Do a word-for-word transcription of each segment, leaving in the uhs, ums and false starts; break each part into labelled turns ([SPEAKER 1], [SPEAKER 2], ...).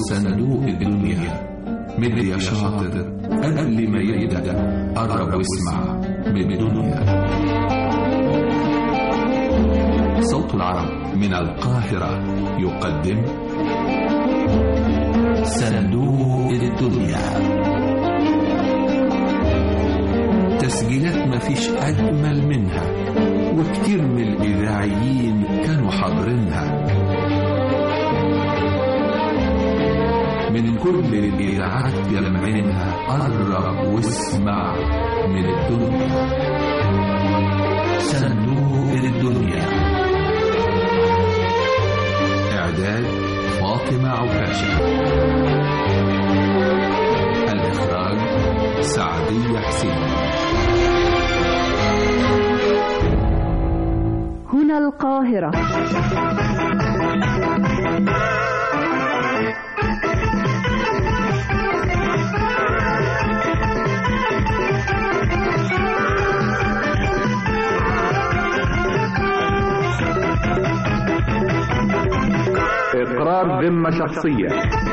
[SPEAKER 1] صندوق الدنيا. مد يا شاطر قبل ما يبدأ، قرب واسمع من الدنيا. صوت العرب من القاهرة يقدم صندوق الدنيا. تسجيلات مفيش أجمل منها، وكتير من الإذاعيين كانوا حاضرينها. من كل الإذاعات جمعينها، قرب واسمع من الدنيا. صندوق الدنيا. إعداد فاطمة عكاشة. الإخراج سعدية حسين.
[SPEAKER 2] هنا القاهرة.
[SPEAKER 3] إقرار ذمة شخصية.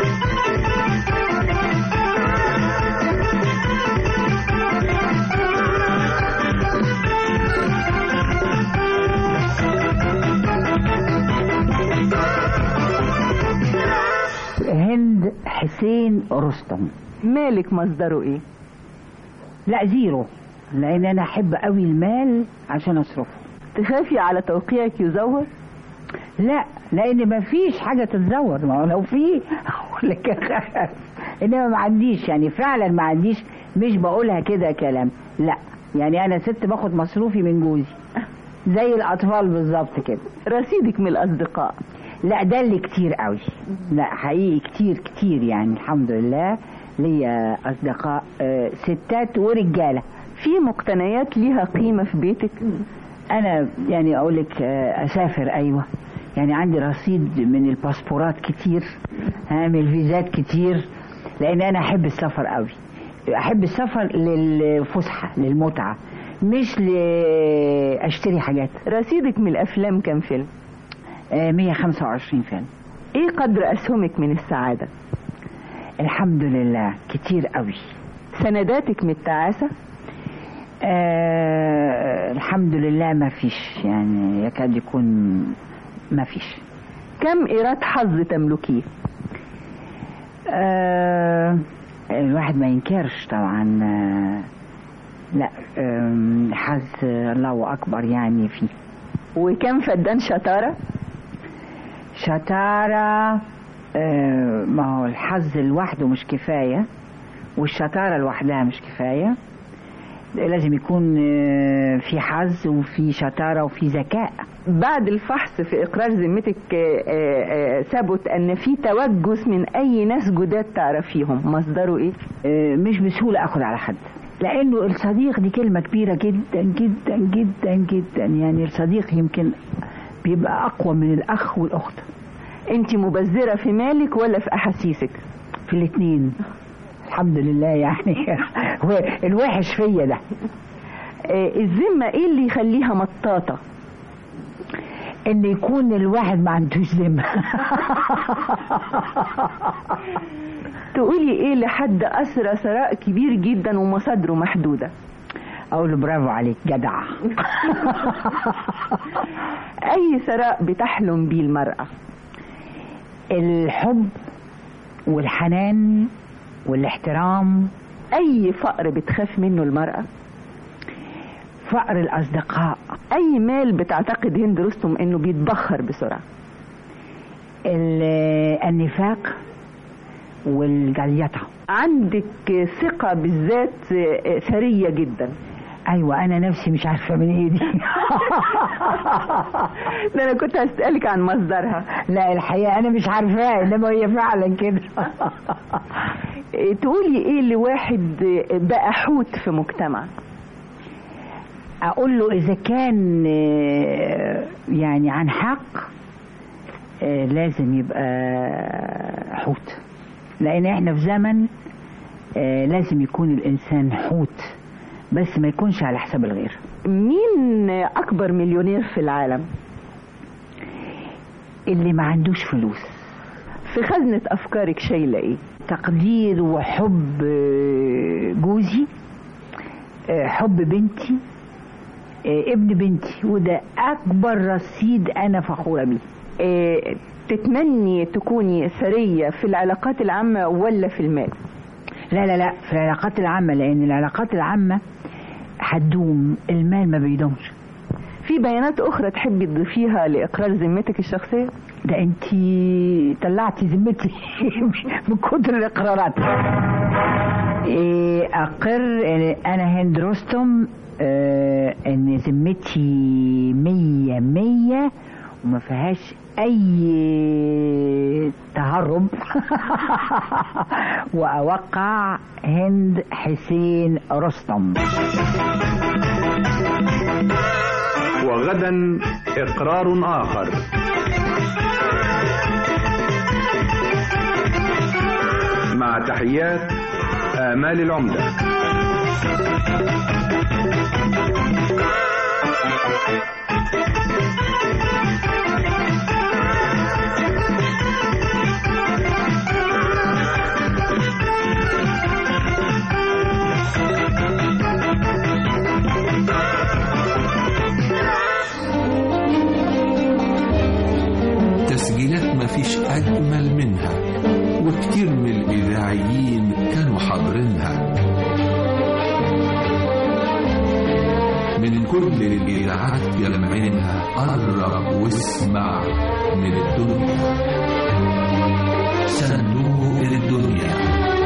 [SPEAKER 4] هند حسين رستم.
[SPEAKER 2] مالك مصدره ايه؟
[SPEAKER 4] لا زيرو، لان انا احب قوي المال عشان اصرفه.
[SPEAKER 2] تخافي على توقيعك يزور؟
[SPEAKER 4] لا، لان ما فيش حاجه تتزور، ما هو لو في اقول لك اخاف، انما ما عنديش، يعني فعلا ما عنديش، مش بقولها كده كلام، لا يعني انا ست باخد مصروفي من جوزي زي الاطفال بالظبط كده.
[SPEAKER 2] رصيدك من الاصدقاء؟
[SPEAKER 4] لا ده اللي كتير قوي، لا حقيقي كتير كتير، يعني الحمد لله ليا اصدقاء آه ستات ورجاله.
[SPEAKER 2] في مقتنيات ليها قيمه في بيتك؟
[SPEAKER 4] انا يعني اقول لك آه اسافر، ايوه يعني عندي رصيد من الباسبورات كتير، من الفيزات كتير، لان انا احب السفر قوي، احب السفر للفسحه للمتعه، مش لاشتري حاجات.
[SPEAKER 2] رصيدك من الافلام كم فيلم؟
[SPEAKER 4] آه مية وخمسة وعشرين فيلم.
[SPEAKER 2] ايه قدر اسهمك من السعاده؟
[SPEAKER 4] الحمد لله كتير قوي.
[SPEAKER 2] سنداتك من التعاسه؟
[SPEAKER 4] آه الحمد لله ما فيش، يعني يكاد يكون ما فيش.
[SPEAKER 2] كم ايراد حظ تملكيه؟
[SPEAKER 4] آه الواحد ما ينكرش طبعا، آه لا آه حظ الله اكبر يعني فيه.
[SPEAKER 2] وكم فدان شطاره؟
[SPEAKER 4] شطاره آه ما هو الحظ لوحده مش كفايه، والشطاره لوحدها مش كفايه، لازم يكون آه في حظ وفي شطاره وفي ذكاء.
[SPEAKER 2] بعد الفحص في إقرار ذمتك ثبت أن في توجس من أي ناس جداد تعرفيهم، مصدره إيه؟
[SPEAKER 4] مش بسهولة أخذ على حد، لأنه الصديق دي كلمة كبيرة جدا جدا جدا جدا، يعني الصديق يمكن بيبقى أقوى من الأخ والأخت.
[SPEAKER 2] أنت مبذرة في مالك ولا في أحاسيسك؟
[SPEAKER 4] في الاثنين الحمد لله، يعني الوحش فيا ده.
[SPEAKER 2] الذمة إيه اللي يخليها مطاطة؟
[SPEAKER 4] ان يكون الواحد ما عندوش ذمه.
[SPEAKER 2] تقولي ايه لحد اسرى ثراء كبير جدا ومصادره محدوده؟
[SPEAKER 4] اقول له برافو عليك جدع.
[SPEAKER 2] اي ثراء بتحلم بيه المراه؟
[SPEAKER 4] الحب والحنان والاحترام.
[SPEAKER 2] اي فقر بتخاف منه المراه؟
[SPEAKER 4] فقر الأصدقاء.
[SPEAKER 2] أي مال بتعتقد هند رستم أنه بيتبخر بسرعة؟
[SPEAKER 4] النفاق والجليطة.
[SPEAKER 2] عندك ثقة بالذات ثرية جدا.
[SPEAKER 4] أيوة أنا نفسي مش عارفة من إيه دي.
[SPEAKER 2] ده أنا كنت هسألك عن مصدرها.
[SPEAKER 4] لا الحقيقة أنا مش عارفاها، إنما هي فعلا كده.
[SPEAKER 2] تقولي إيه لواحد بقى حوت في مجتمع؟
[SPEAKER 4] اقول له اذا كان يعني عن حق لازم يبقى حوت، لان احنا في زمن لازم يكون الانسان حوت، بس ما يكونش على حساب الغير.
[SPEAKER 2] مين اكبر مليونير في العالم؟
[SPEAKER 4] اللي ما عندوش فلوس.
[SPEAKER 2] في خزنة أفكارك شايلة إيه؟
[SPEAKER 4] تقدير وحب جوزي، حب بنتي، ابن بنتي، وده أكبر رصيد أنا فخورة بيه.
[SPEAKER 2] إيه تتمني تكوني ثرية في العلاقات العامة ولا في المال؟
[SPEAKER 4] لا لا لا، في العلاقات العامة، لأن العلاقات العامة هتدوم، المال ما بيدومش.
[SPEAKER 2] في بيانات أخرى تحبي تضيفيها لإقرار ذمتك الشخصية؟
[SPEAKER 4] ده انتي طلعتي ذمتي من كتر الإقرارات. إيه أقر أنا هند رستم اه ان ذمتي مية مية وما فيهاش اي تهرب واوقع هند حسين رستم.
[SPEAKER 3] وغدا اقرار اخر. مع تحيات آمال العمدة.
[SPEAKER 1] تسجيلات مفيش أجمل منها، وكتير من الإذاعيين كانوا حاضرينها، من كل الإذاعات يلمعينها. قرب واسمع من الدنيا، صندوق الدنيا.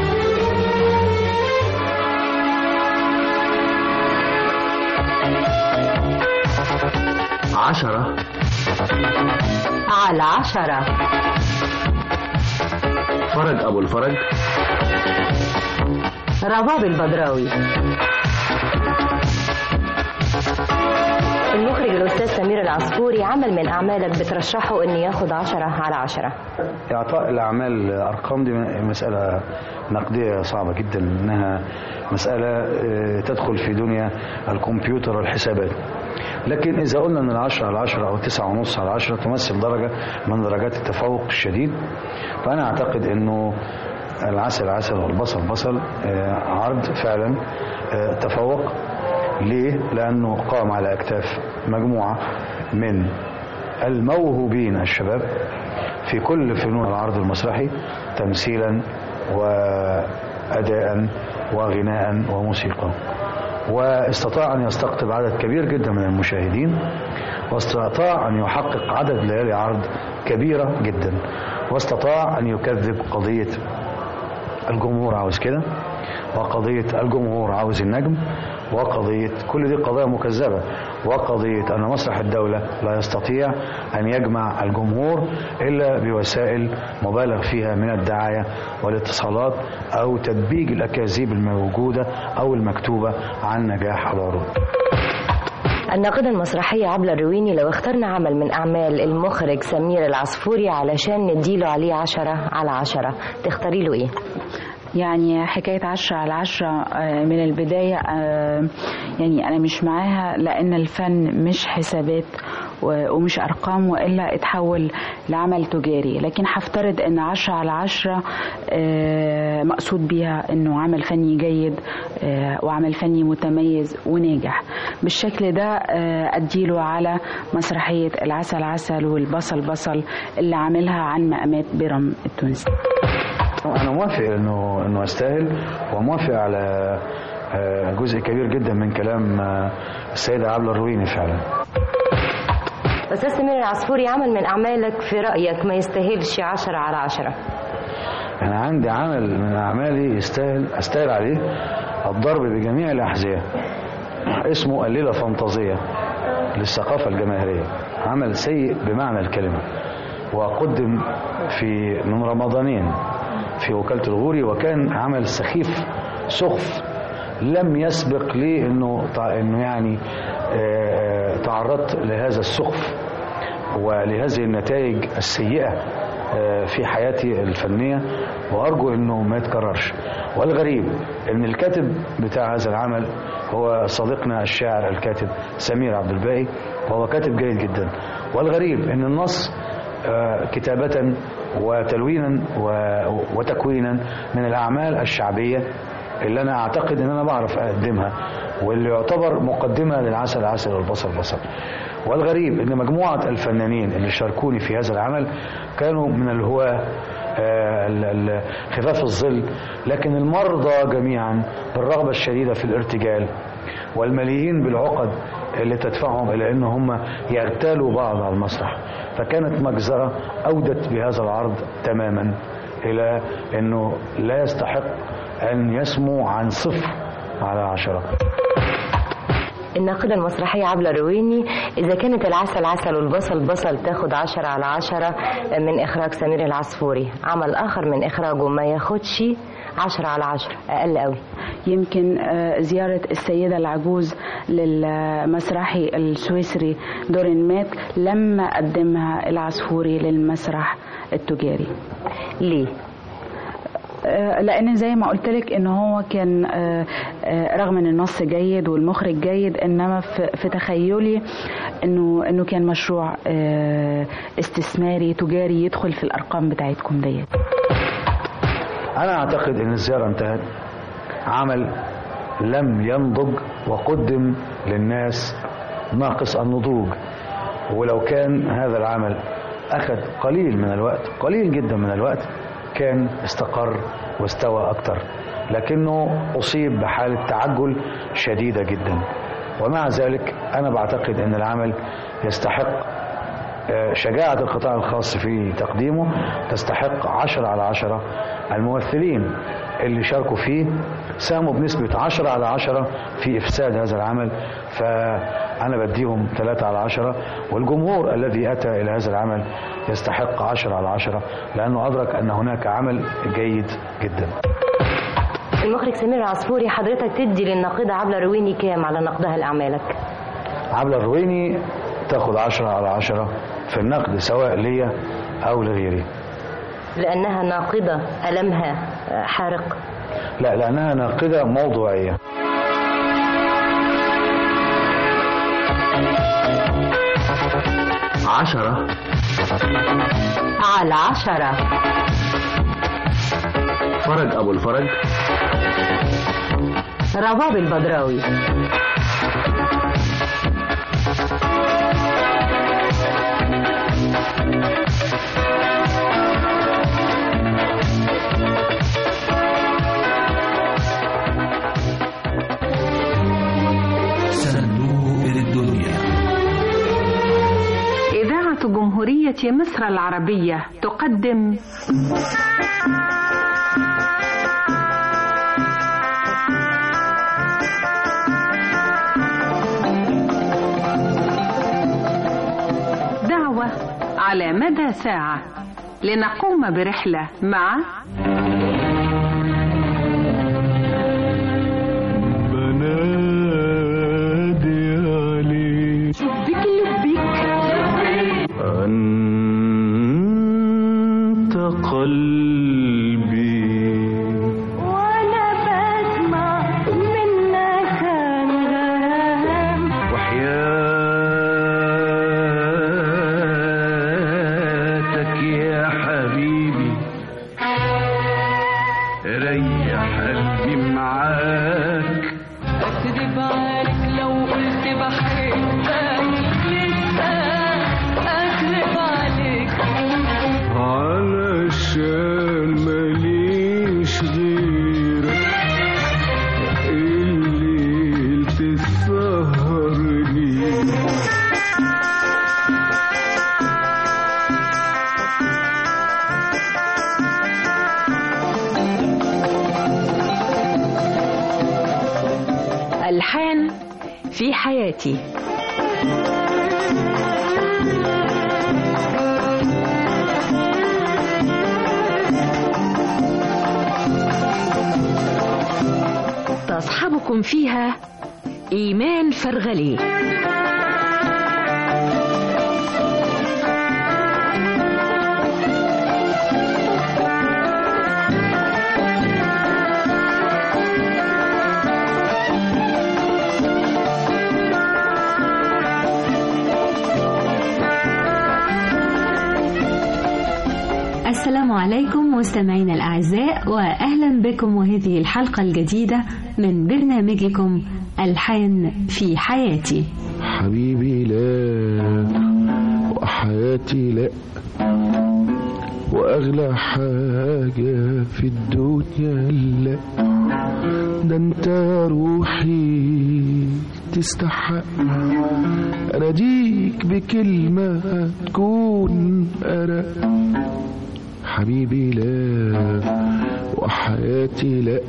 [SPEAKER 3] عشرة
[SPEAKER 5] على عشرة.
[SPEAKER 3] فرج أبو الفرج،
[SPEAKER 5] رباب البدراوي. المخرج الأستاذ سمير العصفوري، عمل من أعمالك بترشحه أن ياخد عشرة على عشرة.
[SPEAKER 6] إعطاء الأعمال أرقام دي مسألة نقدية صعبة جدا، إنها مسألة تدخل في دنيا الكمبيوتر والحسابات. لكن إذا قلنا أن العشرة على عشرة أو تسعة ونص على عشرة تمثل درجة من درجات التفوق الشديد، فأنا أعتقد أنه العسل عسل والبصل بصل عرض فعلا تفوق. ليه؟ لأنه قام على أكتاف مجموعة من الموهوبين الشباب في كل فنون العرض المسرحي، تمثيلا وأداء وغناء وموسيقى، واستطاع أن يستقطب عدد كبير جدا من المشاهدين، واستطاع أن يحقق عدد ليالي عرض كبيرة جدا، واستطاع أن يكذب قضية الجمهور عاوز كده، وقضية الجمهور عاوز النجم، وقضية كل دي قضايا مكذبة، وقضية أن مسرح الدولة لا يستطيع أن يجمع الجمهور إلا بوسائل مبالغ فيها من الدعاية والاتصالات أو تدبيج الأكاذيب الموجودة أو المكتوبة عن نجاح العروض.
[SPEAKER 5] الناقدة المسرحية عبلة الرويني، لو اخترنا عمل من أعمال المخرج سمير العصفوري علشان نديله عليه عشرة على عشرة، تختاري له إيه؟
[SPEAKER 7] يعني حكاية عشرة على عشرة من البداية، يعني أنا مش معاها، لأن الفن مش حسابات ومش أرقام، وإلا اتحول لعمل تجاري. لكن هفترض أن عشرة على عشرة مقصود بيها أنه عمل فني جيد وعمل فني متميز وناجح. بالشكل ده أديله على مسرحية العسل عسل والبصل بصل اللي عاملها عن مقامات بيرم التونسي.
[SPEAKER 6] أنا موافق إنه إنه أستاهل، وموافق على جزء كبير جدا من كلام السيدة عبلة الرويني فعلا.
[SPEAKER 5] أستاذ سمير العصفوري، عمل من أعمالك في رأيك ما يستاهلش عشرة على عشرة؟
[SPEAKER 6] أنا عندي عمل من أعمالي يستاهل أستاهل عليه الضرب بجميع الأحذية، اسمه الليلة فانتازية للثقافة الجماهيرية. عمل سيء بمعنى الكلمة، وقدم في من رمضانين في وكالة الغوري، وكان عمل سخيف سخف لم يسبق لي انه انه يعني تعرضت لهذا السخف ولهذه النتائج السيئة في حياتي الفنية، وارجو انه ما يتكررش. والغريب ان الكاتب بتاع هذا العمل هو صديقنا الشاعر الكاتب سمير عبد الباقي، وهو كاتب جيد جدا. والغريب ان النص كتابة وتلوينا وتكوينا من الأعمال الشعبية اللي أنا أعتقد أن أنا بعرف أقدمها، واللي يعتبر مقدمة للعسل عسل والبصل بصل. والغريب أن مجموعة الفنانين اللي شاركوني في هذا العمل كانوا من الهواة خفاف الظل، لكن المرضى جميعا بالرغبة الشديدة في الارتجال والمليئين بالعقد اللي تدفعهم إلى أن هم يغتالوا بعض على المسرح. فكانت مجزرة أودت بهذا العرض تماما إلى أنه لا يستحق أن يسمو عن صفر على عشرة.
[SPEAKER 5] الناقدة المسرحية عبلة الرويني، إذا كانت العسل عسل والبصل بصل تاخد عشرة على عشرة من إخراج سمير العصفوري، عمل آخر من إخراجه ما ياخدش عشرة على عشرة، أقل قوي.
[SPEAKER 7] يمكن زيارة السيدة العجوز للمسرحي السويسري دورين مات لما قدمها العصفوري للمسرح التجاري.
[SPEAKER 5] ليه؟
[SPEAKER 7] لان زي ما قلت لك ان هو كان رغم ان النص جيد والمخرج جيد، انما في تخيلي انه انه كان مشروع استثماري تجاري يدخل في الارقام بتاعتكم ديت.
[SPEAKER 6] انا اعتقد ان الزياره انتهت، عمل لم ينضج وقدم للناس ناقص النضوج، ولو كان هذا العمل اخذ قليل من الوقت، قليل جدا من الوقت، كان استقر واستوى أكتر، لكنه أصيب بحالة تعجل شديدة جدا. ومع ذلك أنا بعتقد أن العمل يستحق شجاعة القطاع الخاص في تقديمه، تستحق عشرة على عشرة. الممثلين اللي شاركوا فيه ساهموا بنسبة عشرة على عشرة في إفساد هذا العمل، فأنا بديهم ثلاثة على عشرة. والجمهور الذي أتى إلى هذا العمل يستحق عشرة على عشرة، لأنه أدرك أن هناك عمل جيد جدا.
[SPEAKER 5] المخرج سمير العصفوري، حضرتك تدي للناقدة عبلة الرويني كام على نقدها لأعمالك؟
[SPEAKER 6] عبلة الرويني تاخد عشرة على عشرة في النقد، سواء ليا أو لغيري.
[SPEAKER 5] لأنها ناقدة ألمها حارق؟
[SPEAKER 6] لا، لأنها ناقدة موضوعية.
[SPEAKER 1] عشرة
[SPEAKER 5] على عشرة.
[SPEAKER 3] فرج أبو الفرج،
[SPEAKER 5] رباب البدراوي.
[SPEAKER 1] صندوق الدنيا.
[SPEAKER 8] إذاعة جمهورية مصر العربية تقدم دعوة على مدى ساعة لنقوم برحلة مع
[SPEAKER 9] أنت قلبي
[SPEAKER 10] وأنا بسمع منك الغرام،
[SPEAKER 9] وحياتك يا حبيبي ريح قلبي معاك.
[SPEAKER 10] أكذب عليك لو قلت بحبك،
[SPEAKER 9] علشان ماليش غيرك الليل تسهرني.
[SPEAKER 8] ألحان في حياتي. تصحبكم فيها إيمان فرغلي.
[SPEAKER 11] السلام عليكم مستمعينا الأعزاء، وأهلا بكم وهذه الحلقة الجديدة من برنامجكم ألحان في حياتي.
[SPEAKER 12] حبيبي لا وحياتي لا، وأغلى حاجة في الدنيا لا، ده انت روحي تستحق أناديك بكلمة تكون أرق. حبيبي لا وحياتي لا،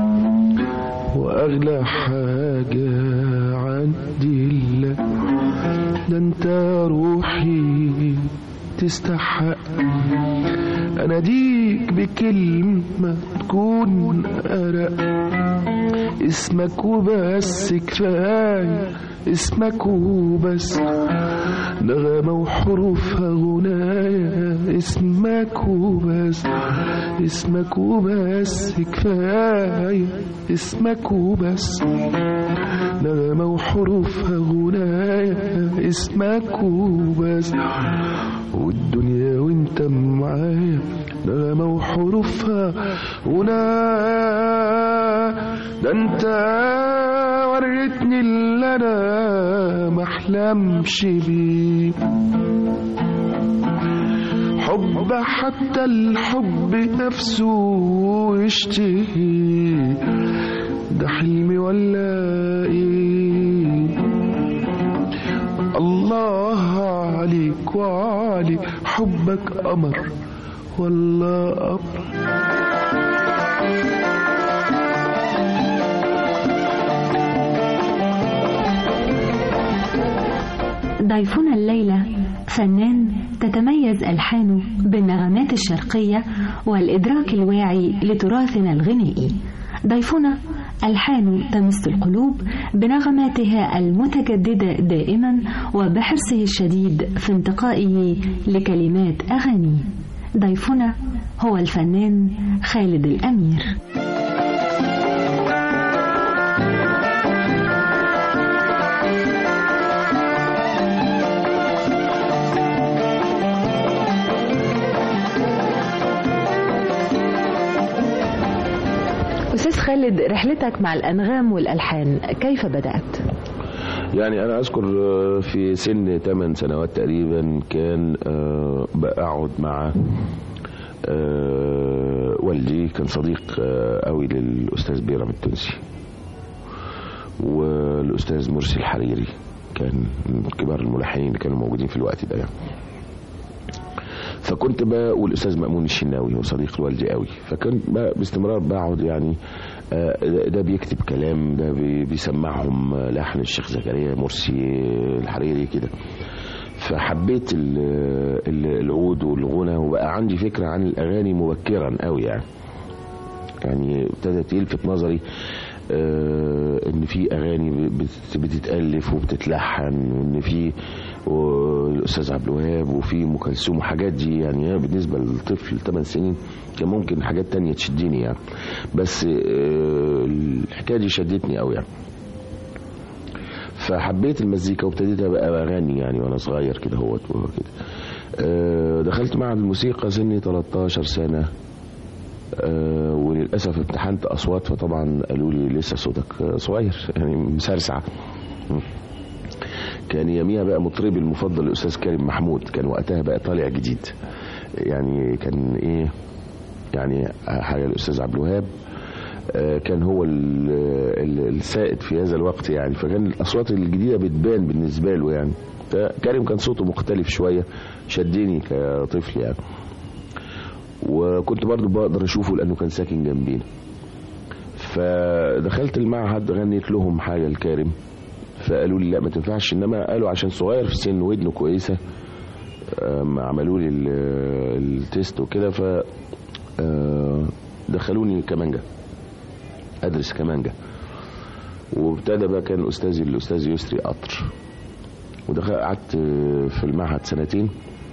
[SPEAKER 12] وأغلى حاجة عندي لا، ده انت روحي تستحق أناديك بكلمة تكون أرق. اسمك وبس كفاية، اسمك وبس، نغمة وحروفها غناية. اسمك وبس، اسمك وبس كفاية، اسمك وبس، نغمة وحروفها غناية. اسمك وبس، والدنيا وانت معايا نغمة وحروفها غناية. ده انت وريتني اللي انا محلمش بيه، حب حتى الحب نفسه يشتهي. ده حلمي ولا ايه؟ الله عليك وعلي حبك قمر ولا قمر.
[SPEAKER 11] ضيفنا الليلة فنان تتميز ألحانه بالنغمات الشرقية والإدراك الواعي لتراثنا الغنائي. ضيفنا ألحانه تمس القلوب بنغماتها المتجددة دائما، وبحرصه الشديد في انتقائه لكلمات أغانيه. ضيفنا هو الفنان خالد الأمير. أستاذ خالد، رحلتك مع الأنغام والألحان كيف بدأت؟
[SPEAKER 12] يعني أنا أذكر في سن ثمان سنوات تقريبا كان بقعد مع والدي، كان صديق قوي للأستاذ بيرام التونسي والأستاذ مرسي الحريري، كان من كبار الملحنين اللي كانوا موجودين في الوقت ده يعني. فكنت بقى والأستاذ مأمون الشناوي هو صديق والدي قوي، فكنت بقى باستمرار بقعد يعني ده بيكتب كلام، ده بيسمعهم لحن الشيخ زكريا مرسي الحريري كده. فحبيت العود والغنى، وبقى عندي فكرة عن الأغاني مبكرا قوي يعني. يعني ابتدت يلفت نظري ان في اغاني بتتالف وبتتلحن، وان في الاستاذ عبد الوهاب وفي ام كلثوم وحاجات دي. يعني بالنسبه للطفل ثمان سنين كان ممكن حاجات تانية تشدني يعني، بس الحكايه دي شدتني قوي يعني. فحبيت المزيكا وابتديت ابقى اغاني يعني وانا صغير كده هوت كده. دخلت معهد الموسيقى سني ثلاثة عشر سنه، أه وللأسف امتحنت أصوات، فطبعا قالوا لي لسه صوتك صغير يعني مسرسع. كان يوميها بقى مطربي المفضل الأستاذ كريم محمود، كان وقتها بقى طالع جديد يعني. كان إيه يعني حاجة الأستاذ عبد الوهاب أه كان هو السائد في هذا الوقت يعني، فكان الأصوات الجديدة بتبان بالنسبة له يعني. فكريم كان صوته مختلف شوية، شدني كطفل يعني. وكنت برضو بقدر اشوفه لانه كان ساكن جنبينا. فدخلت المعهد غنيت لهم حاجه الكارم، فقالوا لي لا ما تنفعش، انما قالوا عشان صغير في السن ودنه كويسه عملوا لي التيست وكده، ف دخلوني كمانجا ادرس كمانجا. وابتدى بقى كان استاذي الاستاذ يسري قطر، ودخلت قعدت في المعهد سنتين،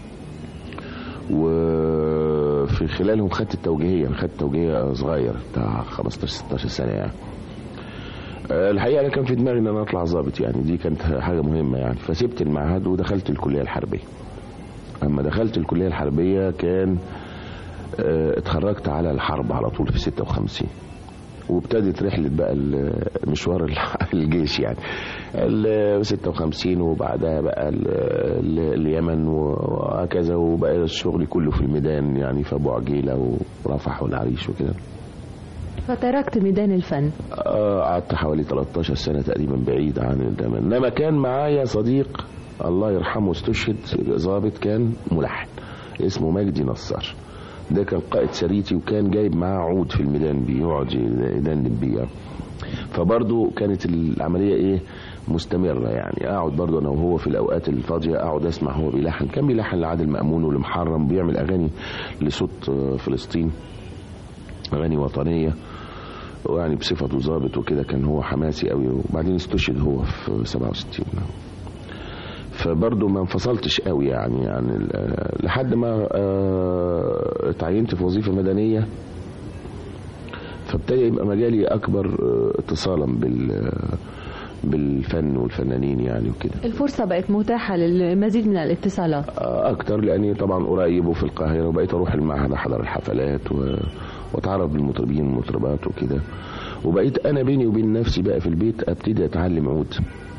[SPEAKER 12] وفي خلالهم خدت التوجيهيه. انا خدت توجيهيه صغير بتاع خمستاشر ستاشر سنه يعني. الحقيقه انا كان في دماغي ان انا اطلع ضابط يعني، دي كانت حاجه مهمه يعني. فسبت المعهد ودخلت الكليه الحربيه. اما دخلت الكليه الحربيه كان اتخرجت على الحرب على طول في ستة وخمسين، وابتدت رحلة بقى مشوار الجيش يعني ال ستة وخمسين، وبعدها بقى اليمن وهكذا، وبقى الشغل كله في الميدان يعني في ابو عجيلة ورفح والعريش وكده.
[SPEAKER 11] فتركت ميدان الفن.
[SPEAKER 12] قعدت حوالي تلتاشر سنة تقريبا بعيد عن الزمن. انما كان معايا صديق الله يرحمه استشهد، ضابط كان ملحن اسمه مجدي نصار، ده كان قائد سريتي وكان جايب معاه عود في الميدان بيقعد يدندن بيه، فبرضه كانت العملية ايه مستمرة يعني. اقعد برضه انا وهو في الاوقات الفاضية اقعد اسمع هو بيلحن، كان بيلحن لعادل مأمون ولمحرم، بيعمل اغاني لصوت فلسطين، اغاني وطنية ويعني بصفته ضابط وكده، كان هو حماسي قوي. وبعدين استشهد هو في سبعة وستين، فبرضه ما انفصلتش قوي يعني عن لحد ما اتعينت في وظيفة مدنية، فابتدى يبقى مجالي اكبر اتصالا بال بالفن والفنانين يعني وكده.
[SPEAKER 11] الفرصة بقت متاحة للمزيد من الاتصالات
[SPEAKER 12] اكتر، لاني طبعا قريب وفي القاهرة، وبقيت اروح المعهد احضر الحفلات و... واتعرف بالمطربين والمطربات وكده، وبقيت انا بيني وبين نفسي بقى في البيت ابتدي اتعلم عود.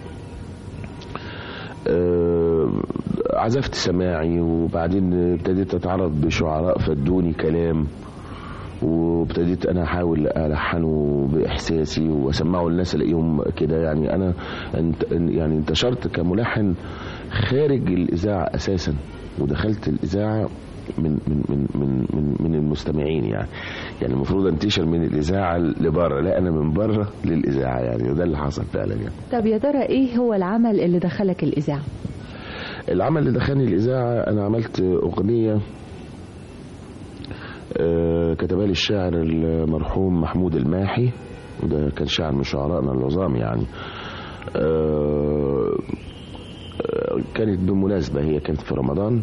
[SPEAKER 12] أه عزفت سماعي، وبعدين ابتديت اتعرف بشعراء فدوني كلام، وابتديت انا احاول الحنه باحساسي واسمعه للناس الاقيهم كده يعني. انا يعني انتشرت كملحن خارج الاذاعه اساسا، ودخلت الاذاعه من من من من من, من المستمعين يعني. يعني المفروض انتشر من الاذاعه لبره، لا انا من بره للاذاعه يعني، وده اللي حصل فعلا يعني.
[SPEAKER 11] طب يا ترى ايه هو العمل اللي دخلك الاذاعه؟
[SPEAKER 12] العمل اللي دخلني الاذاعه انا عملت اغنيه أه كتبها لي الشاعر المرحوم محمود الماحي، وده كان شاعر من شعرائنا العظام يعني. أه كانت بمناسبه، هي كانت في رمضان،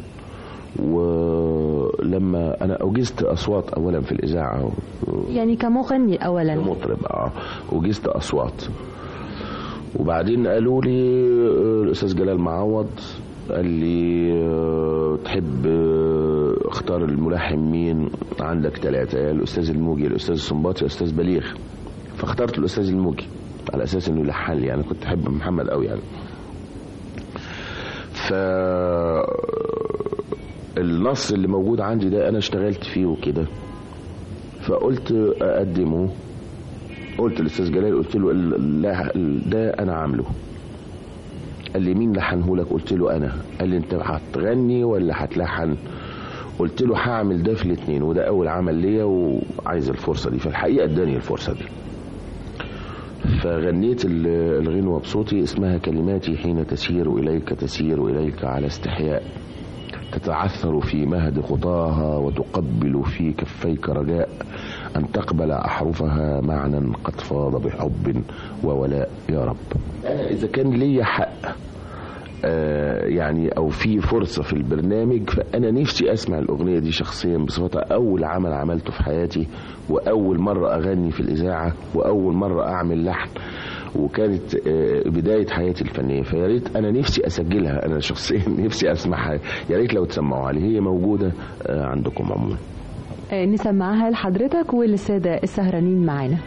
[SPEAKER 12] ولما انا اجزت اصوات اولا في الاذاعه
[SPEAKER 11] يعني كمغني اولا
[SPEAKER 12] كمطرب اه اجزت اصوات، وبعدين قالوا لي الاستاذ جلال معوض قال لي تحب اختار الملحن مين عندك ثلاثه، الاستاذ الموجي، الاستاذ السنباطي، الاستاذ بليغ. فاخترت الاستاذ الموجي على اساس انه يلحن لي، انا كنت احب محمد قوي يعني. ف النص اللي موجود عندي ده انا اشتغلت فيه وكده، فقلت اقدمه. قلت للاستاذ جلال، قلت له لا ده انا عامله. قال لي مين لحنه لك؟ قلت له انا. قال لي انت هتغني ولا هتلحن؟ قلت له هعمل ده في الاثنين، وده اول عمل ليا وعايز الفرصه دي. فالحقيقه اداني الفرصه دي، فغنيت الغنوه بصوتي اسمها كلماتي حين تسير اليك تسير اليك على استحياء، تتعثر في مهد خطاها وتقبل في كفيك رجاء أن تقبل أحرفها معنى قد فاض بحب وولاء يا رب. أنا إذا كان لي حق آه يعني أو في فرصة في البرنامج، فأنا نفسي أسمع الأغنية دي شخصيا بصفتها أول عمل عملته في حياتي، وأول مرة أغني في الإذاعة، وأول مرة أعمل لحن، وكانت بداية حياتي الفنية. فيا ريت أنا نفسي أسجلها، أنا شخصيا نفسي أسمعها، يا ريت لو تسمعوها لي، هي موجودة عندكم عموما.
[SPEAKER 11] نسمعها لحضرتك وللسادة السهرانين معانا.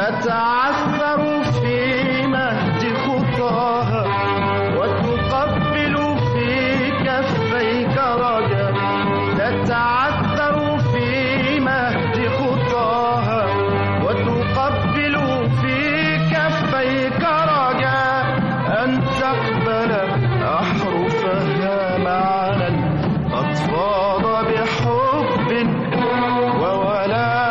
[SPEAKER 13] تتعثر في مهد خطاها وتقبل في كفيك رجا تتعثر في مهد خطاها وتقبل في كفيك رجا أن تقبل أحرفها معنا قد فاض بحب وولاء.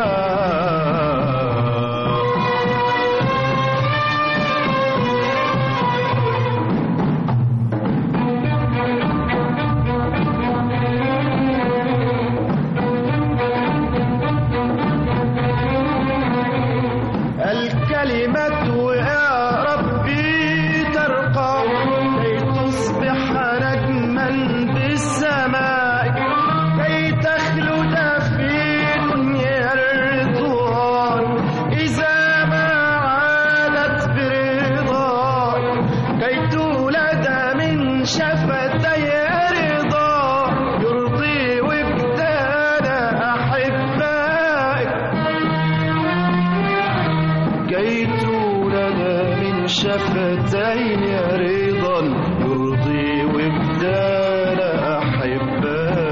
[SPEAKER 13] الكلمة يا ربي ترقى كي تصبح نجما بالسماء كي تخلد في دنيا الرضوان إذا ما عادت برضا كي تولد من شفتي رضا يرضي وجدان أحبائك كي تولد من شفتين رضا يرضي وجدان أحبائك.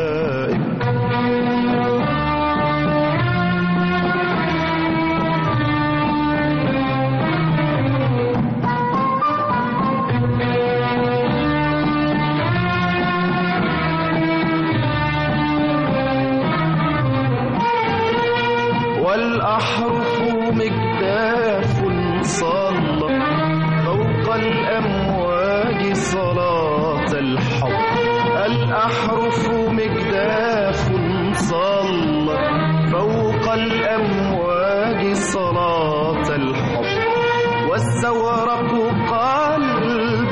[SPEAKER 13] والأحرف مجداف صلى فوق الأمواج صلاة الحب الأحرف مجداف صلى فوق الأمواج صلاة الحب والزورق قلب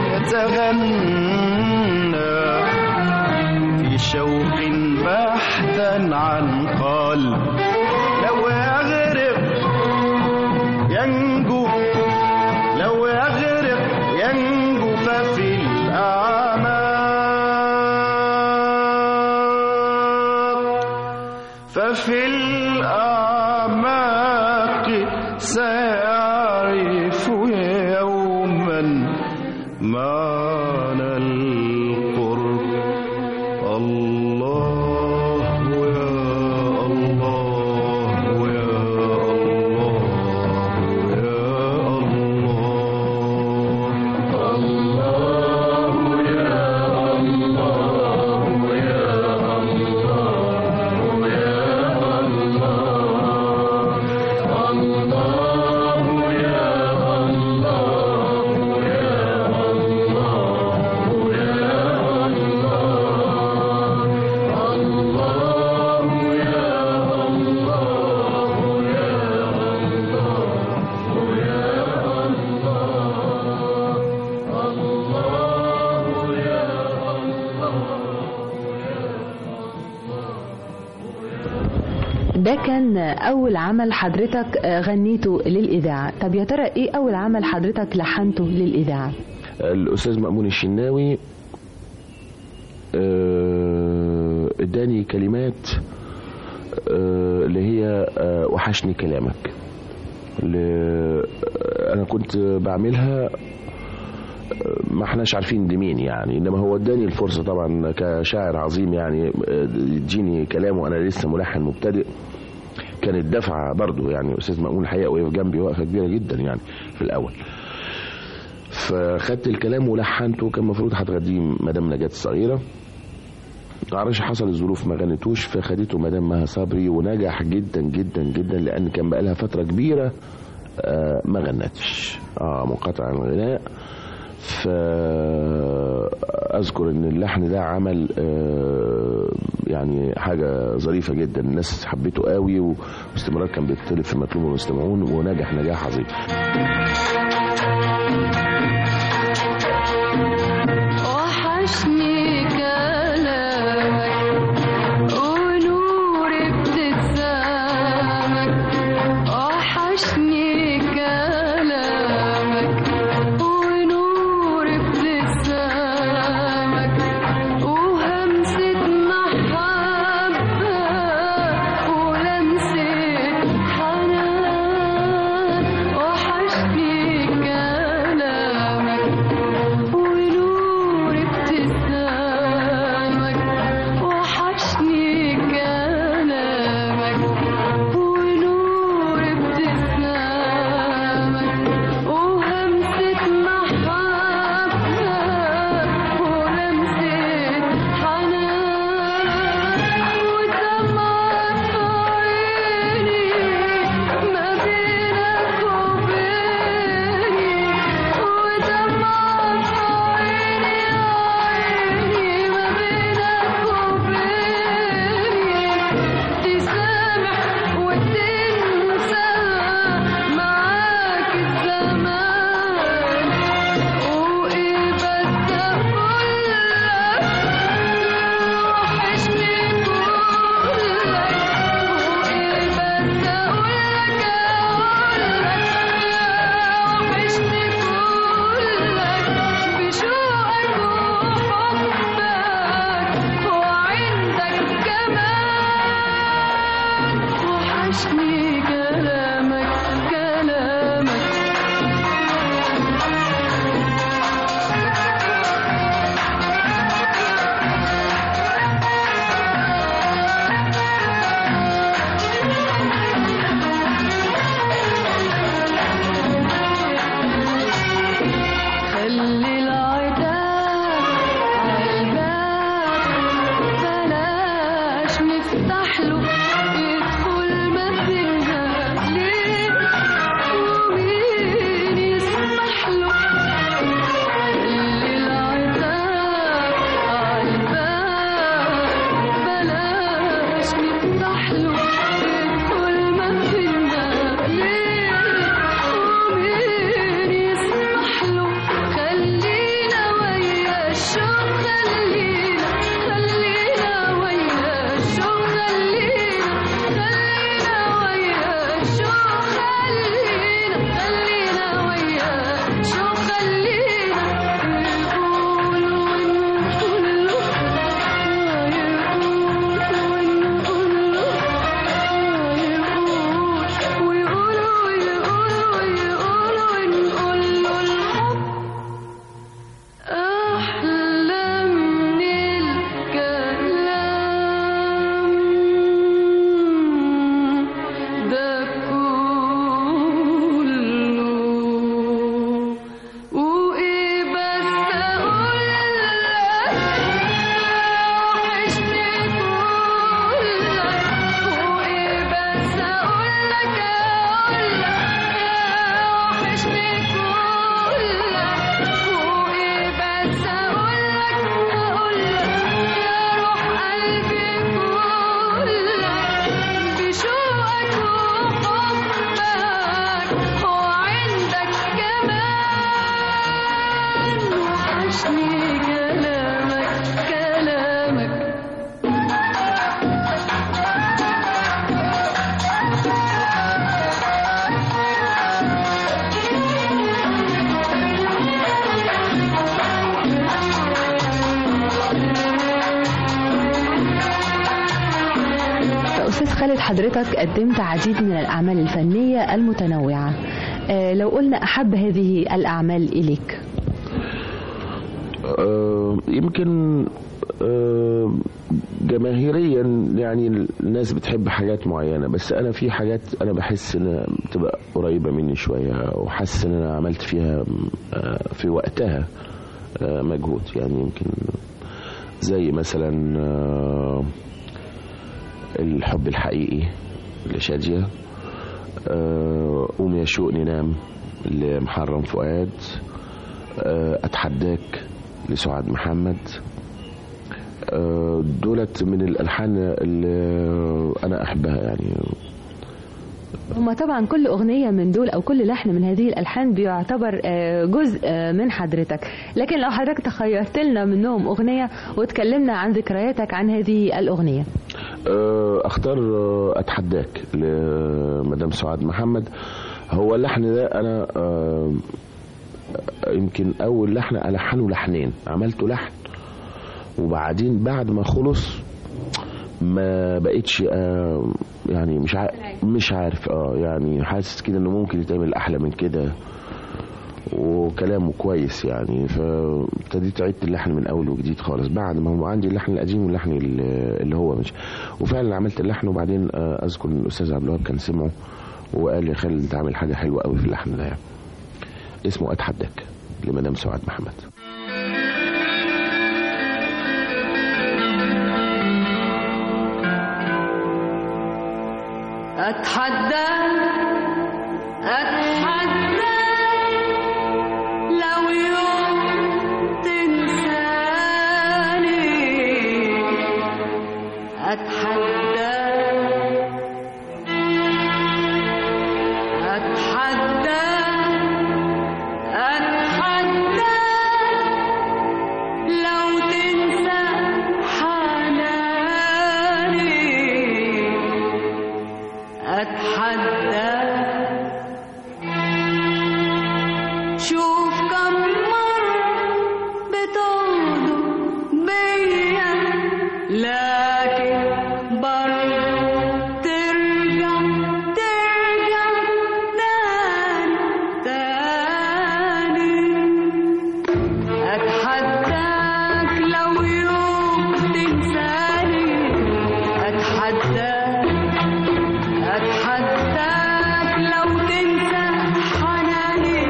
[SPEAKER 13] يتغنى في شوق بحثا عن قلب لو يغرق ينجو لو يغرق ينجو ففي الأعماق ففي الأعماق سيعرف يوما معنى القرب. الله يا الله يا الله يا الله الله يا الله يا الله يا الله الله يا
[SPEAKER 11] ده كان أول عمل حضرتك غنيته للإذاعة. طب يا ترى إيه أول عمل حضرتك لحنته للإذاعة؟
[SPEAKER 12] الأستاذ مأمون الشناوي اداني كلمات اللي هي وحشني كلامك اللي أنا كنت بعملها ما احناش عارفين دي مين يعني، انما هو اداني الفرصه طبعا كشاعر عظيم يعني يديني كلامه وانا لسه ملحن مبتدئ. كانت دفعه برضه يعني استاذ مأمون الحقيقه وقف جنبي وقفه كبيره جدا يعني في الاول. فخدت الكلام ولحنته، كان المفروض هتغنيه مدام نجاة الصغيره، معرفش حصل الظروف ما غنتوش، فخدته مدام مها صبري ونجح جدا جدا جدا لان كان بقالها فتره كبيره ما غنتش اه منقطع عن الغناء. فأذكر ان اللحن ده عمل يعني حاجة ظريفة جدا، الناس حبيته قوي واستمرار كان بيطلب في مطلوب المستمعون ونجح نجاح عظيم.
[SPEAKER 10] وحشني كلامك ونور ابتسامك، وحشني كلامك ونور ابتسامك وهمسة محبة ولمسة حنان. وحشني كلامك كلامك خلي العتاب عالباب بلاش نفتح له يدخل ما فيها ليه ومين يسمح له خلي العتاب عالباب بلاش نفتح له يدخل ما فيها ليه ومين يسمح له خلينا ويا الشوق خلينا خلينا ويا الشوق خلينا خلينا ويا الشوق خلينا خلينا ويا الشوق خلينا يقول ونقول له يقول ونقول له يقول ويقولوا يقولوا يقولوا ونقول له الحب أحلى من الكلام ده كله وإيه بس أقول لك وحشني كلك وإيه بس أقول لك أقول لك وحشني كلك وإيه بس أقول لك أقول لك يا روح قلبي كلك بشوقك وحبك وعندك كمان وحشني كلامك كلامك
[SPEAKER 14] أستاذ خالد، حضرتك قدمت عديد من الأعمال الفنية المتنوعة. آه، لو قلنا أحب هذه الأعمال إليك؟
[SPEAKER 12] آه، يمكن آه، جماهيريا يعني الناس بتحب حاجات معينة، بس أنا في حاجات أنا بحس إنها بتبقى قريبة مني شوية، وحاسس إن أنا عملت فيها آه، في وقتها آه، مجهود. يعني يمكن زي مثلا آه، الحب الحقيقي لشادية، آه، قوم يا شوق ننام لمحرم فؤاد، آه، أتحداك لسعاد محمد. آه، دولت من الألحان اللي أنا أحبها. يعني
[SPEAKER 14] هما طبعا كل أغنية من دول أو كل لحن من هذه الألحان بيعتبر آه، جزء آه، من حضرتك، لكن لو حضرتك تخيرت لنا منهم أغنية وتكلمنا عن ذكرياتك عن هذه الأغنية.
[SPEAKER 12] آه، أختار آه، أتحداك لمدام سعاد محمد. هو اللحن ده أنا آه، يمكن أول لحن ألحنه لحنين، عملته لحن وبعدين بعد ما خلص ما بقيتش آه يعني مش عارف مش عارف اه يعني حاسس كده انه ممكن يتعمل احلى من كده، وكلامه كويس يعني. فابتديت عدت اللحن من اول وجديد خالص بعد ما هو عندي اللحن القديم واللحن اللي هو مش. وفعلا عملت اللحن، وبعدين آه اذكر ان الاستاذ عبد الوهاب كان سمعه وقال لي خالد تعمل حاجه حلوه قوي في اللحن ده، يعني اسمه اتحداك لمدام سعاد محمد.
[SPEAKER 10] أتحدى أتحدى لو يوم تنساني، أتحدى أتحدى أتحدى لو تنسى حناني، أتحدى شوف كم مرة بتعودوا بيا لكن برضه ترجع أتحداك أتحداك لو تنسى حناني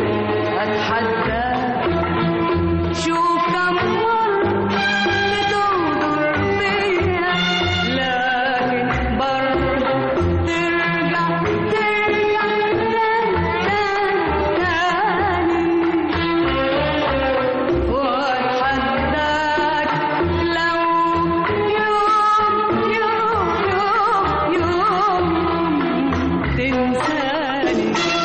[SPEAKER 10] أتحداك شوف كم مرة بتغدر بيا لكن برضه ترجع ترجع تاني وأتحداك لو يوم يوم يوم يوم تنساني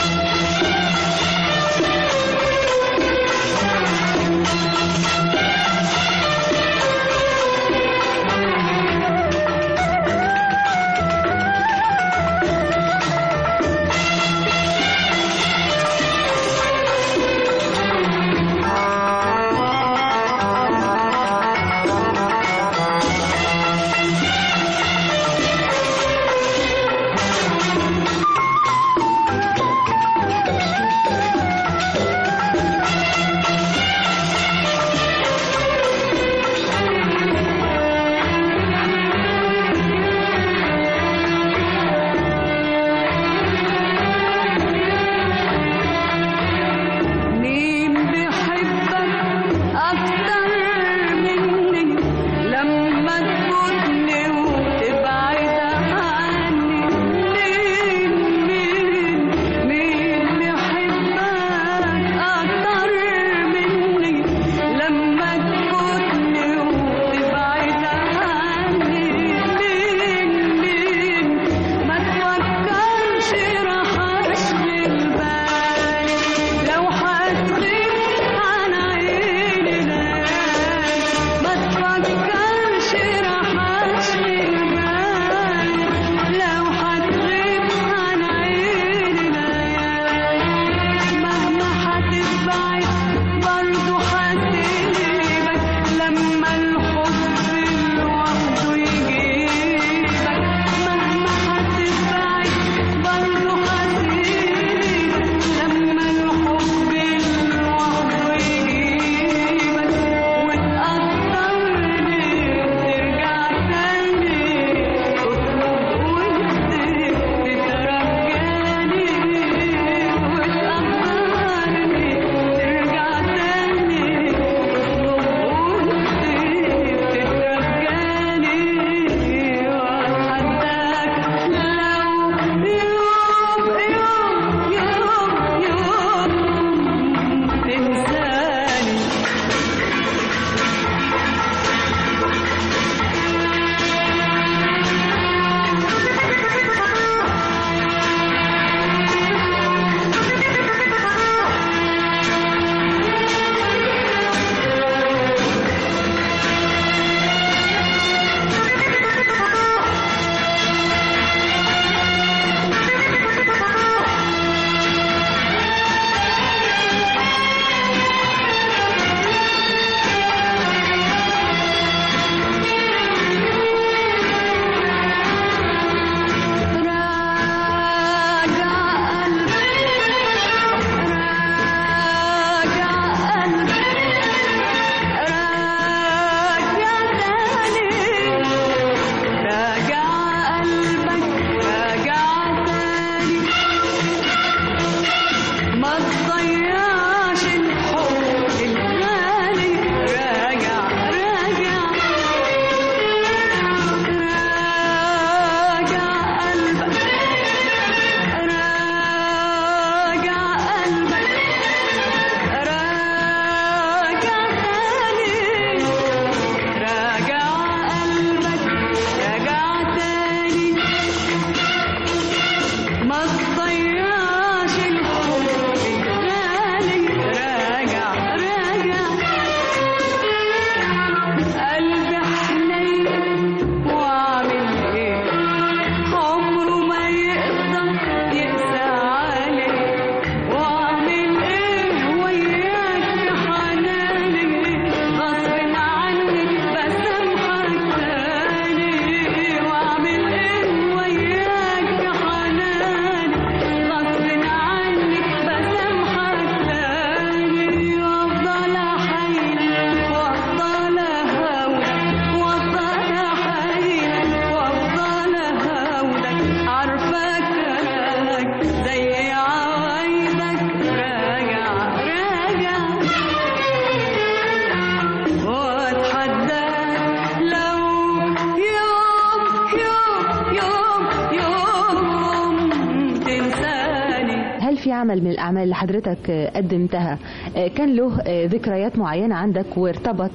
[SPEAKER 14] في عمل من الأعمال اللي حضرتك قدمتها كان له ذكريات معينة عندك وارتبط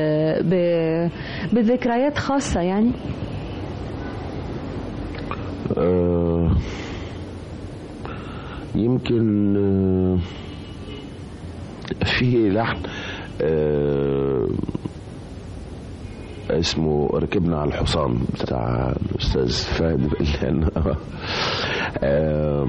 [SPEAKER 14] بذكريات خاصة يعني؟
[SPEAKER 12] آه يمكن آه في لحن آه اسمه ركبنا على الحصان بتاع الأستاذ فهد بلان. آه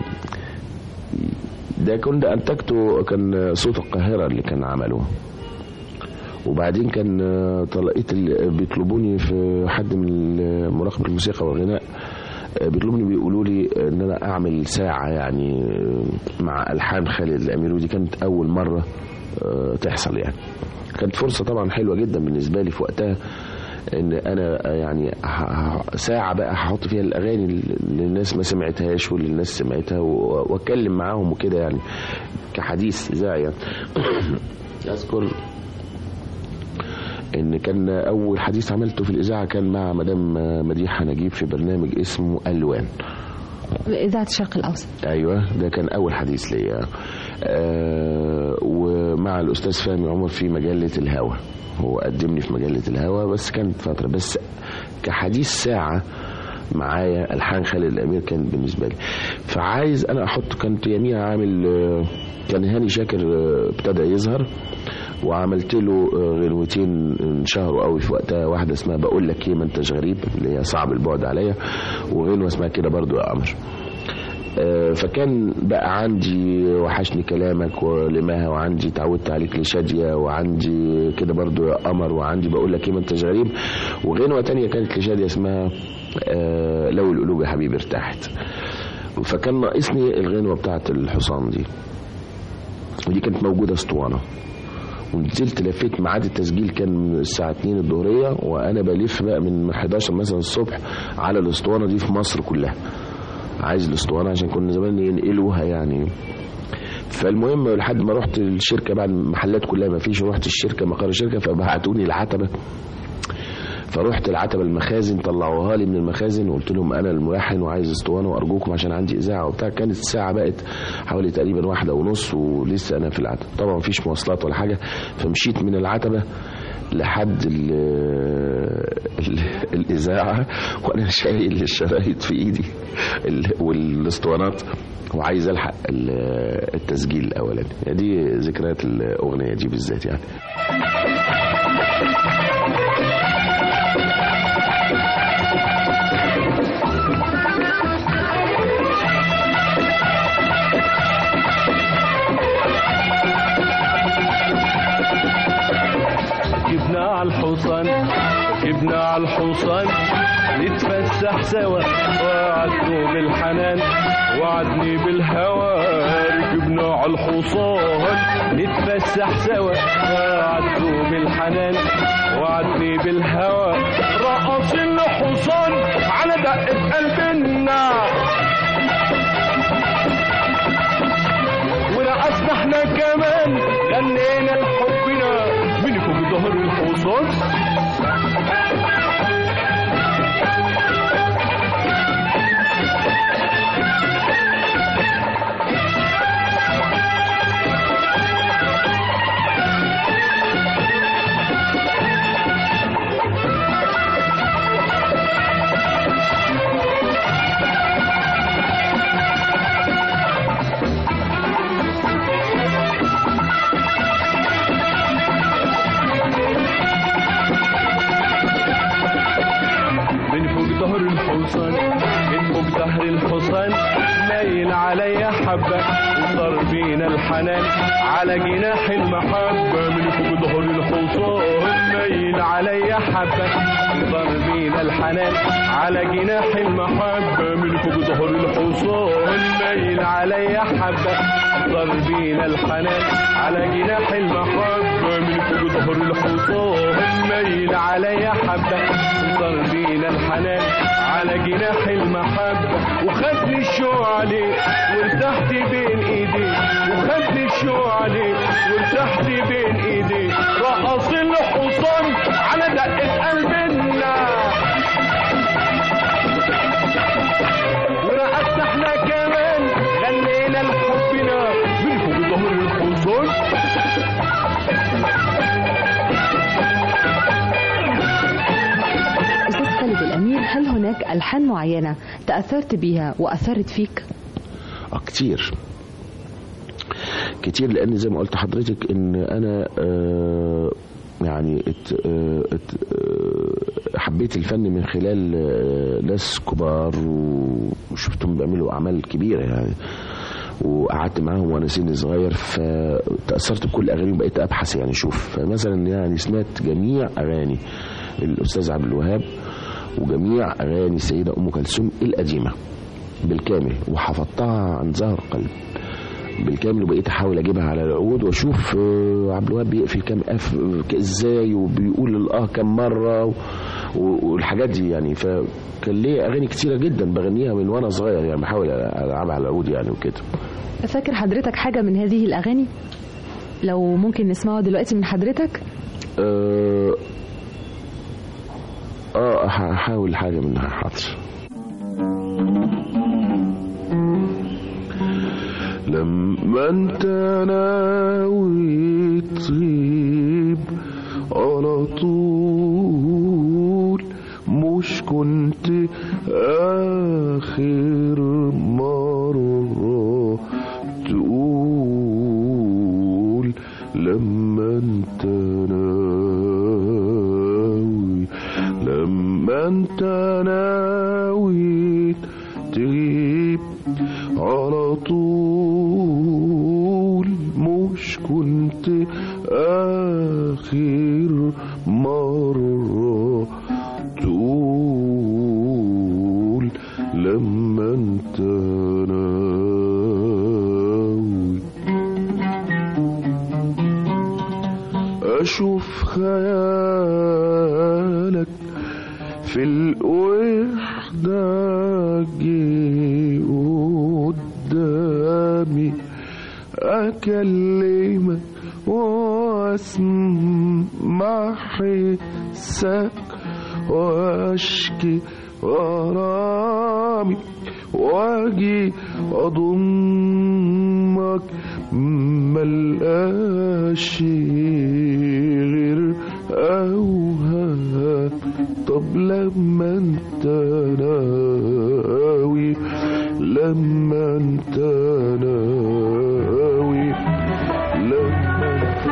[SPEAKER 12] ده كنت أنتجته، كان صوت القاهرة اللي كان عمله، وبعدين كان طلقيت بيطلبوني في حد من مراقب الموسيقى والغناء بيطلبوني بيقولوا لي ان انا اعمل ساعة يعني مع ألحان خالد الأمير، ودي كانت اول مرة تحصل يعني. كانت فرصة طبعا حلوة جدا بالنسبة لي في وقتها، ان انا يعني ساعة بقى هحط فيها الاغاني اللي الناس ما سمعتهاش واللي الناس سمعتها واتكلم معاهم وكده يعني كحديث اذاعي يعني. اذكر ان كان اول حديث عملته في الاذاعه كان مع مدام مديحه نجيب في برنامج اسمه الوان
[SPEAKER 14] اذاعه الشرق الاوسط.
[SPEAKER 12] ايوه ده كان اول حديث ليا. آه ومع الاستاذ فهمي عمر في مجله الهوى، هو قدمني في مجله الهوى بس كانت فتره، بس كحديث ساعه معايا الحان خالد الامير كان بالنسبه لي. فعايز انا احط، كنت يميها عامل، كان هاني شاكر ابتدى يظهر وعملت له غنوتين انشهروا قوي في وقتها، واحده اسمها بقول لك ايه ما انتش غريب اللي هي صعب البعد عليا، وغنوه اسمها كده برضو يا قمر. فكان بقى عندي وحشني كلامك ولماها، وعندي اتعودت عليك لشاديه، وعندي كده برضو يا قمر، وعندي بقول لك ايه ما انتش غريب، وغنوه تانية كانت لشاديه اسمها لو القلوب يا حبيبي ارتاحت. فكان ناقصني الغنوه بتاعت الحصان دي، ودي كانت موجوده اسطوانه، ونزلت لفيت ميعاد التسجيل كان الساعه اتنين الظهريه، وانا بلف بقى من حداشر مثلا الصبح على الاسطوانه دي في مصر كلها، عايز الاسطوانه عشان كنا زمان ينقلوها يعني. فالمهم لحد ما رحت الشركه بعد المحلات كلها ما فيش، رحت الشركه مقر الشركه فبعتوني العتبه، فرحت العتبه المخازن طلعوها لي من المخازن، وقلت لهم انا الملحن وعايز اسطوانه وارجوكم عشان عندي اذاعه وبتاع. كانت الساعه بقت حوالي تقريبا واحدة ونص ولسه انا في العتبه، طبعا مفيش مواصلات ولا حاجه، فمشيت من العتبه لحد ال ال الاذاعه وانا شايل الشرايط في ايدي والاسطوانات وعايز الحق التسجيل الاولاني. دي ذكريات الاغنيه دي بالذات يعني.
[SPEAKER 9] ركبنا على الحصان ركبنا على الحصان نتفسح سوا، وعدني بالحنان وعدني بالهوى. ركبنا على الحصان نتفسح سوا، وعدني بالحنان وعدني بالهوى. رقص الحصان على دقة قلبنا، ورقصنا احنا كمان غنينا لحبنا من فوق ظهر الحصان. من فوق ظهر الحصان مايل عليا حبة، وصار بينا الحنان على جناح المحبة. من فوق ظهر الحصان مايل عليا حبة، وصار بينا الحنان على جناح المحبة. من فوق ظهر الحصان مايل عليا حبة، وصار بينا الحنان على جناح المحبة. من فوق ظهر الحصان مايل عليا حبة، وصار بينا الحنان على جناح المحبة. وخدني الشوق عليه وارتحت بين ايديه، وخدني الشوق عليه وارتحت بين ايديه. رقص الحصان على دقة قلبنا، ورقصنا احنا كمان غنينا لحبنا
[SPEAKER 14] ألحان معينة تأثرت بيها وأثرت فيك؟
[SPEAKER 12] اه كتير كتير، لأن زي ما قلت حضرتك إن أنا آه يعني ات ات حبيت الفن من خلال ناس كبار وشفتهم بيعملوا أعمال كبيرة يعني، وقعدت معاهم وانا سن صغير، فتأثرت بكل اغانيهم، بقيت ابحث يعني شوف. فمثلا يعني سمعت جميع اغاني الاستاذ عبد الوهاب وجميع اغاني السيده ام كلثوم القديمه بالكامل، وحفظتها عن ظهر قلب بالكامل، وبقيت احاول اجيبها على العود واشوف عبد الوهاب بيقفل كام اف ازاي وبيقول الاه كام مره والحاجات دي يعني. فكان ليه اغاني كتيره جدا بغنيها من وانا صغير يعني، بحاول العبها على العود يعني وكده.
[SPEAKER 14] فاكر حضرتك حاجه من هذه الاغاني لو ممكن نسمعها دلوقتي من حضرتك؟
[SPEAKER 12] اه, آه هحاول حاجه منها. حاضر. لما انت ناوي تغيب على طول، مش كنت آخر مرة تقول لما انت ناوي، لما انت ناوي تغيب على طول، مش كنت آخر مرة تقول لما انت ناوي. أشوف خيالك في الوحدة جي قدامي، أكلمك واسمع حسك واشكي غرامي، واجي اضمك ملقاش غير اوهام. طب لما انت ناوي، لما انت ناوي، لما انت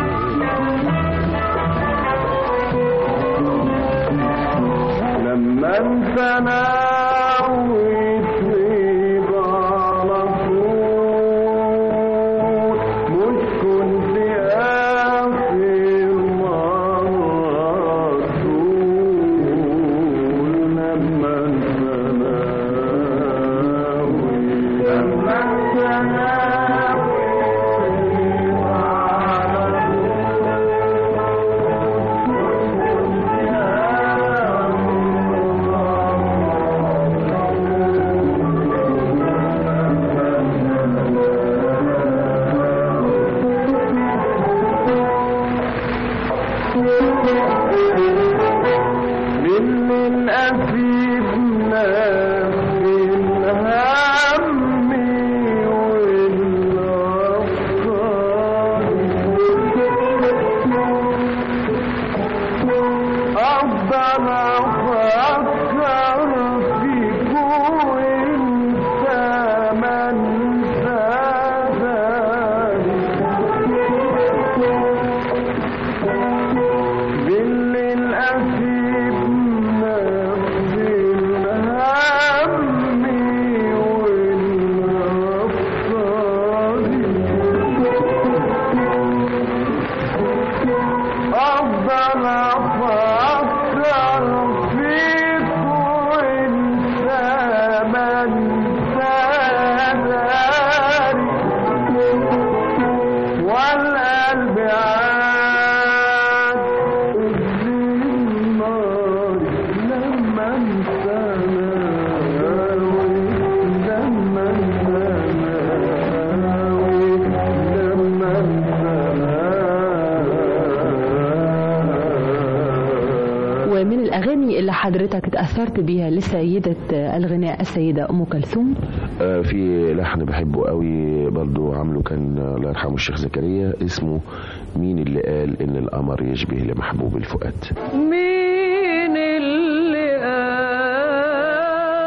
[SPEAKER 12] لما انت ناوي تغيب على طول، مش كنت آخر مرة تقول لما انت ناوي، لما انت ناوي تغيب على من أفيدنا في الهم والأفكار، أفضل أفكر فيك وانت ما انساش، بالليل أسيبنا في الهم والأفكار، أفضل أفكر فيك وانت ما انساش، والقلب عاد النار لما انت ناوي، لما انت ناوي، لما انت
[SPEAKER 14] ومن الأغاني اللي حضرتك اتأثرت بيها لسيدة الغناء السيدة أم كلثوم؟
[SPEAKER 12] آه في لحن بحبه قوي برضو عامله كان الله يرحمه الشيخ زكريا، اسمه مين اللي قال إن القمر يشبه لمحبوب الفؤاد.
[SPEAKER 10] مين اللي قال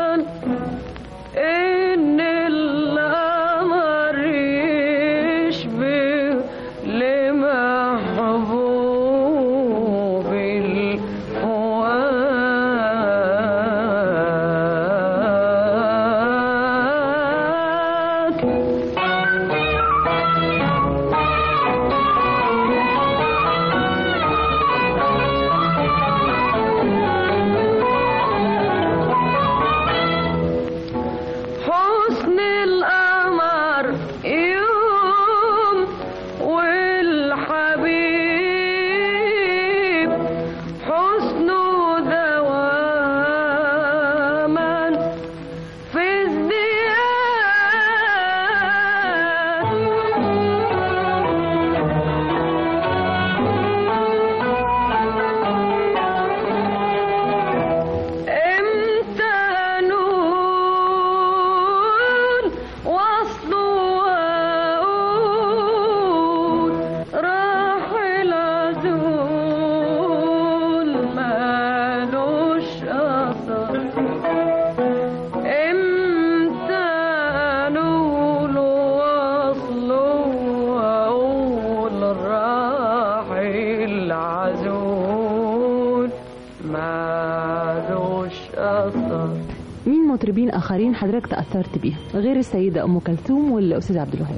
[SPEAKER 14] اخرين حضرتك تاثرت بيهم غير السيده ام كلثوم والاستاذ عبد الوهاب؟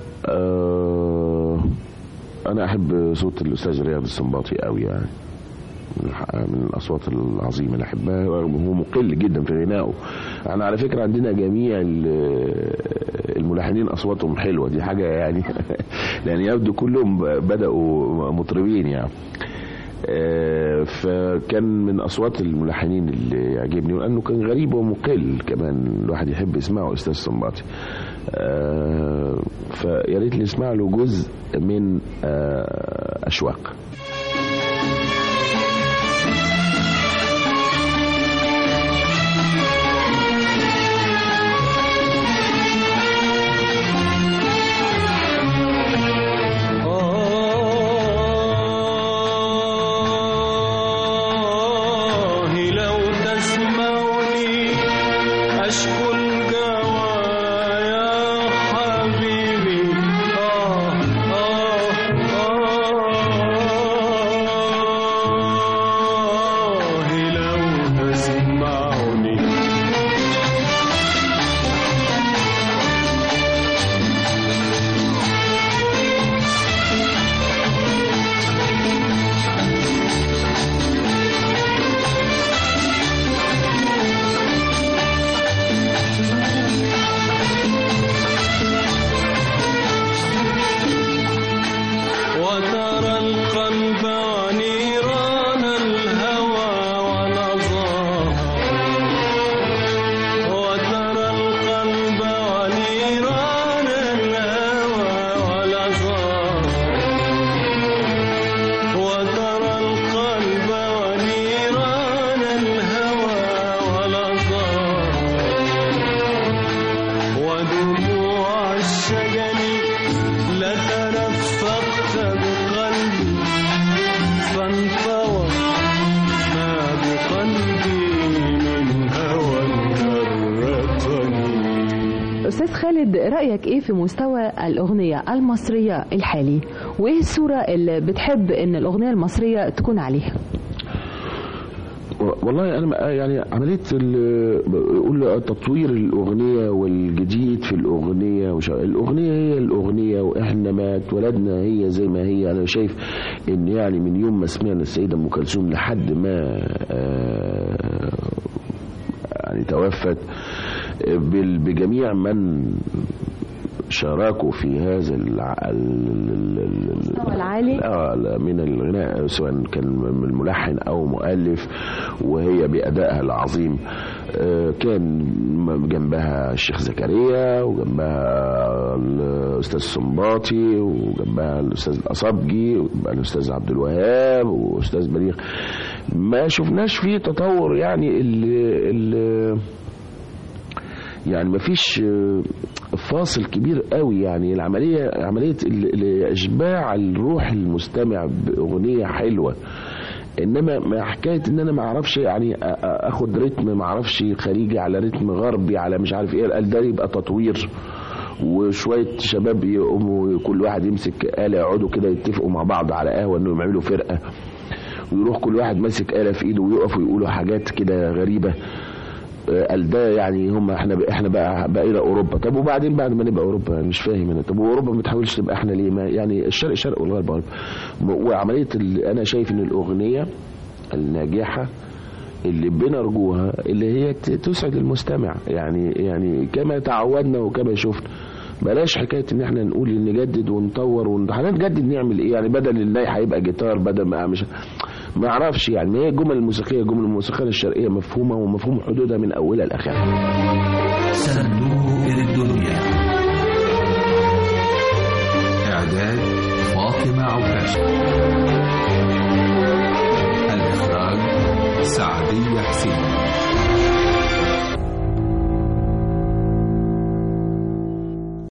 [SPEAKER 12] أه انا احب صوت الاستاذ رياض السنباطي قوي، يعني من الاصوات العظيمه اللي احبها. هو مقل جدا في غنائه. انا على فكره عندنا جميع الملحنين اصواتهم حلوه، دي حاجه يعني لان يبدو كلهم بداوا مطربين يعني. فكان من اصوات الملحنين اللي يعجبني، لانه كان غريب ومقل كمان، الواحد يحب يسمعه استاذ سنباطي. فيا ريت نسمع له جزء من اشواق.
[SPEAKER 14] أستاذ خالد، رأيك إيه في مستوى الأغنية المصرية الحالي؟ وإيه الصورة اللي بتحب إن الأغنية المصرية تكون عليها؟
[SPEAKER 12] والله أنا يعني عملية بقول تطوير الأغنية والجديد في الأغنية، الأغنية هي الأغنية وإحنا ما اتولدنا هي زي ما هي. أنا شايف إن يعني من يوم ما سمعنا السيدة أم كلثوم لحد ما يعني توفت، بجميع من شاركوا في هذا
[SPEAKER 14] المستوى العالي
[SPEAKER 12] من الغناء، سواء كان من ملحن او مؤلف، وهي بأدائها العظيم. كان جنبها الشيخ زكريا، وجنبها الاستاذ السنباطي، وجنبها الاستاذ الاصابجي، وجنبها الاستاذ عبد الوهاب، واستاذ بليغ. ما شفناش فيه تطور يعني اللي, اللي يعني ما فيش فاصل كبير قوي. يعني العملية عملية إشباع الروح المستمع بأغنية حلوة، إنما ما حكاية إن أنا ما أعرفش يعني أخد رتم ما أعرفش خليجي على رتم غربي على مش عارف إيه، قال ده يبقى تطوير. وشوية شباب يقوموا كل واحد يمسك آلة، يقعدوا كده يتفقوا مع بعض على قهوة إنهم يعملوا فرقة، ويروح كل واحد ماسك آلة في إيده ويقفوا يقولوا حاجات كده غريبة. قال ده يعني هم احنا احنا بقى بقينا اوروبا. طب وبعدين بعد ما نبقى اوروبا يعني مش فاهم انا. طب واوروبا ما تحاولش تبقى احنا ليه؟ ما يعني الشرق شرق والغرب غرب. وعمليه انا شايف ان الاغنيه الناجحه اللي بنرجوها اللي هي تسعد المستمع، يعني يعني كما تعودنا وكما شفنا. بلاش حكايه ان احنا نقول نجدد ونطور ونجدد نعمل ايه يعني، بدل الناي هيبقى جيتار، بدل ما مش ما اعرفش يعني. هي الجمل الموسيقيه جمل الموسيقى الشرقيه مفهومه ومفهوم حدودها من اولها لاخرها.
[SPEAKER 1] صندوق الدنيا، اعداد فاطمه عكاشه، الاخراج سعديه حسين.